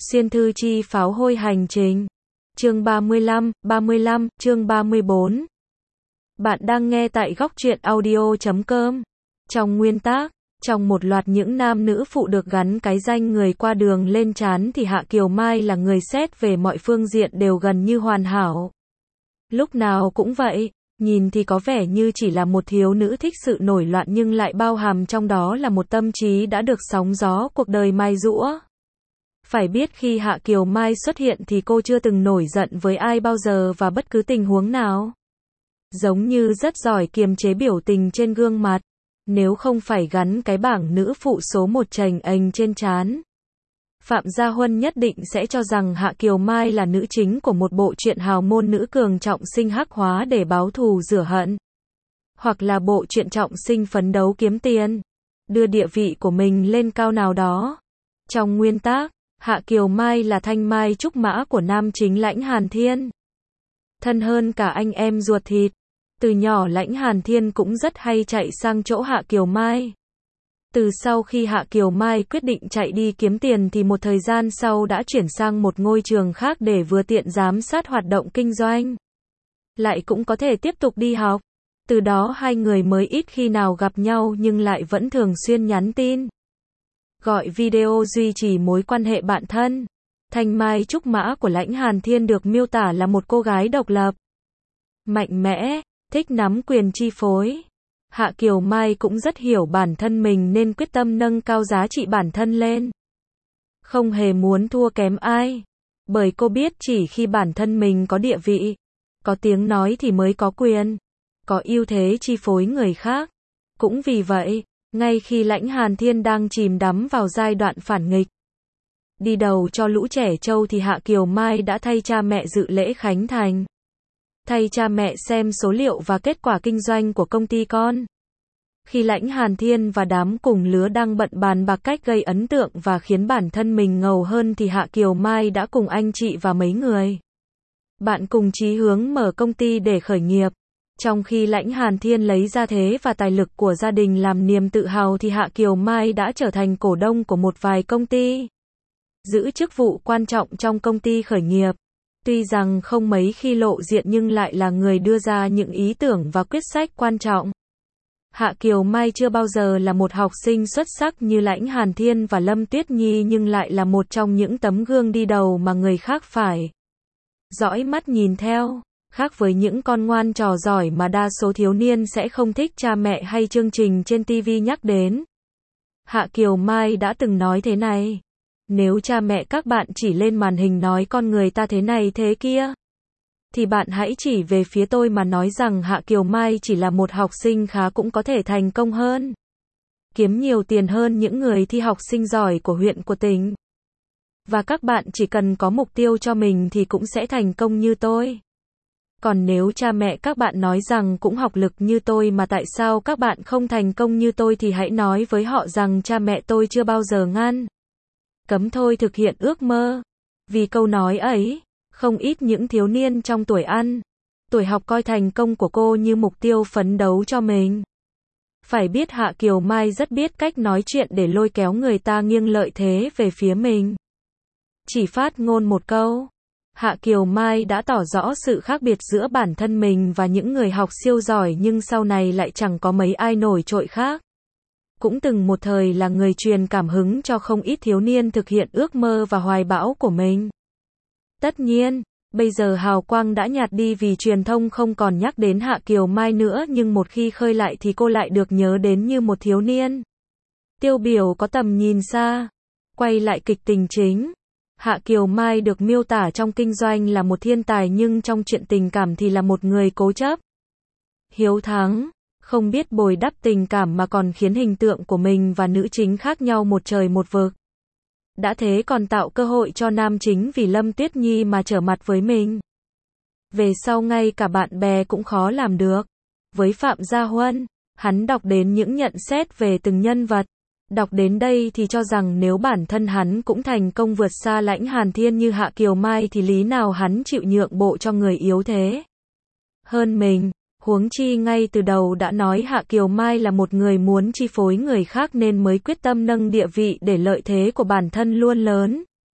Xuyên thư chi pháo hôi hành trình. Chương 35, chương 34. Bạn đang nghe tại góc truyện audio.com. Trong nguyên tác, trong một loạt những nam nữ phụ được gắn cái danh người qua đường lên trán thì Hạ Kiều Mai là người xét về mọi phương diện đều gần như hoàn hảo. Lúc nào cũng vậy, nhìn thì có vẻ như chỉ là một thiếu nữ thích sự nổi loạn nhưng lại bao hàm trong đó là một tâm trí đã được sóng gió cuộc đời mài giũa. Phải biết khi Hạ Kiều Mai xuất hiện thì cô chưa từng nổi giận với ai bao giờ và bất cứ tình huống nào. Giống như rất giỏi kiềm chế biểu tình trên gương mặt. Nếu không phải gắn cái bảng nữ phụ số 1 chành ềnh trên trán, Phạm Gia Huân nhất định sẽ cho rằng Hạ Kiều Mai là nữ chính của một bộ truyện hào môn nữ cường trọng sinh hắc hóa để báo thù rửa hận. Hoặc là bộ truyện trọng sinh phấn đấu kiếm tiền, đưa địa vị của mình lên cao nào đó. Trong nguyên tác, Hạ Kiều Mai là thanh mai trúc mã của nam chính Lãnh Hàn Thiên. Thân hơn cả anh em ruột thịt. Từ nhỏ Lãnh Hàn Thiên cũng rất hay chạy sang chỗ Hạ Kiều Mai. Từ sau khi Hạ Kiều Mai quyết định chạy đi kiếm tiền thì một thời gian sau đã chuyển sang một ngôi trường khác để vừa tiện giám sát hoạt động kinh doanh, lại cũng có thể tiếp tục đi học. Từ đó hai người mới ít khi nào gặp nhau nhưng lại vẫn thường xuyên nhắn tin, gọi video duy trì mối quan hệ bạn thân. Thanh mai trúc mã của Lãnh Hàn Thiên được miêu tả là một cô gái độc lập, mạnh mẽ, thích nắm quyền chi phối. Hạ Kiều Mai cũng rất hiểu bản thân mình nên quyết tâm nâng cao giá trị bản thân lên. Không hề muốn thua kém ai. Bởi cô biết chỉ khi bản thân mình có địa vị, có tiếng nói thì mới có quyền, có ưu thế chi phối người khác. Cũng vì vậy, ngay khi Lãnh Hàn Thiên đang chìm đắm vào giai đoạn phản nghịch, đi đầu cho lũ trẻ trâu thì Hạ Kiều Mai đã thay cha mẹ dự lễ khánh thành. Thay cha mẹ xem số liệu và kết quả kinh doanh của công ty con. Khi Lãnh Hàn Thiên và đám cùng lứa đang bận bàn bạc cách gây ấn tượng và khiến bản thân mình ngầu hơn thì Hạ Kiều Mai đã cùng anh chị và mấy người bạn cùng chí hướng mở công ty để khởi nghiệp. Trong khi Lãnh Hàn Thiên lấy ra thế và tài lực của gia đình làm niềm tự hào thì Hạ Kiều Mai đã trở thành cổ đông của một vài công ty, giữ chức vụ quan trọng trong công ty khởi nghiệp. Tuy rằng không mấy khi lộ diện nhưng lại là người đưa ra những ý tưởng và quyết sách quan trọng. Hạ Kiều Mai chưa bao giờ là một học sinh xuất sắc như Lãnh Hàn Thiên và Lâm Tuyết Nhi nhưng lại là một trong những tấm gương đi đầu mà người khác phải dõi mắt nhìn theo. Khác với những con ngoan trò giỏi mà đa số thiếu niên sẽ không thích cha mẹ hay chương trình trên TV nhắc đến, Hạ Kiều Mai đã từng nói thế này: nếu cha mẹ các bạn chỉ lên màn hình nói con người ta thế này thế kia, thì bạn hãy chỉ về phía tôi mà nói rằng Hạ Kiều Mai chỉ là một học sinh khá cũng có thể thành công hơn, kiếm nhiều tiền hơn những người thi học sinh giỏi của huyện của tỉnh. Và các bạn chỉ cần có mục tiêu cho mình thì cũng sẽ thành công như tôi. Còn nếu cha mẹ các bạn nói rằng cũng học lực như tôi mà tại sao các bạn không thành công như tôi thì hãy nói với họ rằng cha mẹ tôi chưa bao giờ ngăn cấm tôi thực hiện ước mơ. Vì câu nói ấy, không ít những thiếu niên trong tuổi ăn, tuổi học coi thành công của cô như mục tiêu phấn đấu cho mình. Phải biết Hạ Kiều Mai rất biết cách nói chuyện để lôi kéo người ta nghiêng lợi thế về phía mình. Chỉ phát ngôn một câu, Hạ Kiều Mai đã tỏ rõ sự khác biệt giữa bản thân mình và những người học siêu giỏi nhưng sau này lại chẳng có mấy ai nổi trội khác. Cũng từng một thời là người truyền cảm hứng cho không ít thiếu niên thực hiện ước mơ và hoài bão của mình. Tất nhiên, bây giờ hào quang đã nhạt đi vì truyền thông không còn nhắc đến Hạ Kiều Mai nữa nhưng một khi khơi lại thì cô lại được nhớ đến như một thiếu niên tiêu biểu có tầm nhìn xa. Quay lại kịch tình chính, Hạ Kiều Mai được miêu tả trong kinh doanh là một thiên tài nhưng trong chuyện tình cảm thì là một người cố chấp, hiếu thắng, không biết bồi đắp tình cảm mà còn khiến hình tượng của mình và nữ chính khác nhau một trời một vực. Đã thế còn tạo cơ hội cho nam chính vì Lâm Tuyết Nhi mà trở mặt với mình. Về sau ngay cả bạn bè cũng khó làm được. Với Phạm Gia Huân, hắn đọc đến những nhận xét về từng nhân vật. Đọc đến đây thì cho rằng nếu bản thân hắn cũng thành công vượt xa Lãnh Hàn Thiên như Hạ Kiều Mai thì lý nào hắn chịu nhượng bộ cho người yếu thế hơn mình. Huống chi ngay từ đầu đã nói Hạ Kiều Mai là một người muốn chi phối người khác nên mới quyết tâm nâng địa vị để lợi thế của bản thân luôn lớn.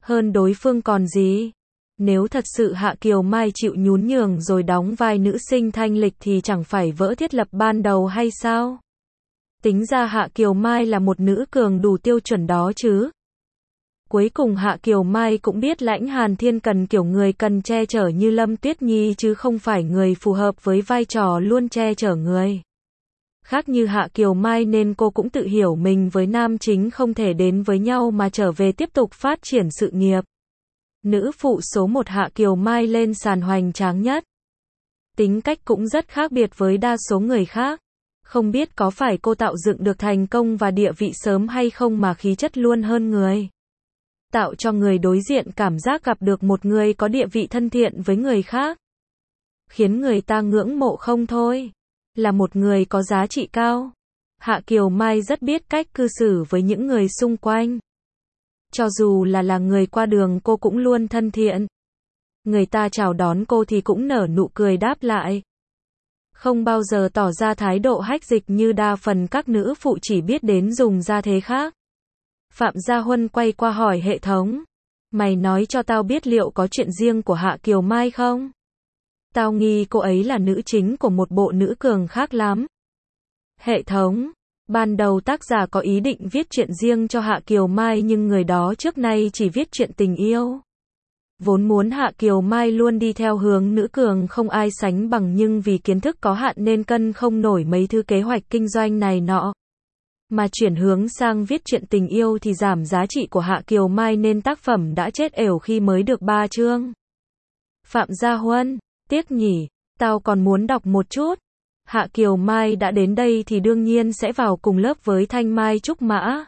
hơn đối phương còn gì. Nếu thật sự Hạ Kiều Mai chịu nhún nhường rồi đóng vai nữ sinh thanh lịch thì chẳng phải vỡ thiết lập ban đầu hay sao? Tính ra Hạ Kiều Mai là một nữ cường đủ tiêu chuẩn đó chứ. Cuối cùng Hạ Kiều Mai cũng biết Lãnh Hàn Thiên cần kiểu người cần che chở như Lâm Tuyết Nhi chứ không phải người phù hợp với vai trò luôn che chở người. Khác như Hạ Kiều Mai nên cô cũng tự hiểu mình với nam chính không thể đến với nhau mà trở về tiếp tục phát triển sự nghiệp. Nữ phụ số 1 Hạ Kiều Mai lên sàn hoành tráng nhất. Tính cách cũng rất khác biệt với đa số người khác. Không biết có phải cô tạo dựng được thành công và địa vị sớm hay không mà khí chất luôn hơn người. Tạo cho người đối diện cảm giác gặp được một người có địa vị thân thiện với người khác. Khiến người ta ngưỡng mộ không thôi. Là một người có giá trị cao. Hạ Kiều Mai rất biết cách cư xử với những người xung quanh. Cho dù là người qua đường cô cũng luôn thân thiện. Người ta chào đón cô thì cũng nở nụ cười đáp lại. Không bao giờ tỏ ra thái độ hách dịch như đa phần các nữ phụ chỉ biết đến dùng ra thế khác. Phạm Gia Huân quay qua hỏi hệ thống. Mày nói cho tao biết liệu có chuyện riêng của Hạ Kiều Mai không? Tao nghi cô ấy là nữ chính của một bộ nữ cường khác lắm. Hệ thống. Ban đầu tác giả có ý định viết chuyện riêng cho Hạ Kiều Mai nhưng người đó trước nay chỉ viết chuyện tình yêu. Vốn muốn Hạ Kiều Mai luôn đi theo hướng nữ cường không ai sánh bằng nhưng vì kiến thức có hạn nên cân không nổi mấy thứ kế hoạch kinh doanh này nọ. Mà chuyển hướng sang viết chuyện tình yêu thì giảm giá trị của Hạ Kiều Mai nên tác phẩm đã chết ểu khi mới được 3 chương. Phạm Gia Huân, tiếc nhỉ, tao còn muốn đọc một chút. Hạ Kiều Mai đã đến đây thì đương nhiên sẽ vào cùng lớp với Thanh Mai Trúc Mã.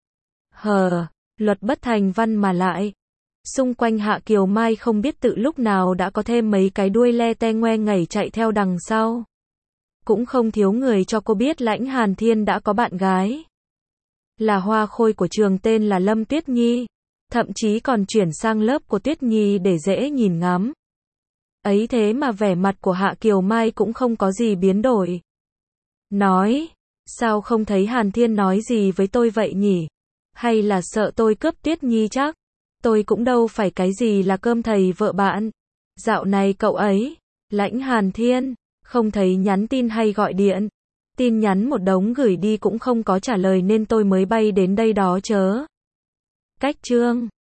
Luật bất thành văn mà lại. Xung quanh Hạ Kiều Mai không biết tự lúc nào đã có thêm mấy cái đuôi le te ngoe ngẩy chạy theo đằng sau. Cũng không thiếu người cho cô biết Lãnh Hàn Thiên đã có bạn gái. Là hoa khôi của trường tên là Lâm Tuyết Nhi. Thậm chí còn chuyển sang lớp của Tuyết Nhi để dễ nhìn ngắm. Ấy thế mà vẻ mặt của Hạ Kiều Mai cũng không có gì biến đổi. Nói, sao không thấy Hàn Thiên nói gì với tôi vậy nhỉ? Hay là sợ tôi cướp Tuyết Nhi chắc? Tôi cũng đâu phải cái gì là cơm thầy vợ bạn. Dạo này cậu ấy, Lãnh Hàn Thiên, không thấy nhắn tin hay gọi điện. Tin nhắn một đống gửi đi cũng không có trả lời nên tôi mới bay đến đây đó chớ. Cách chương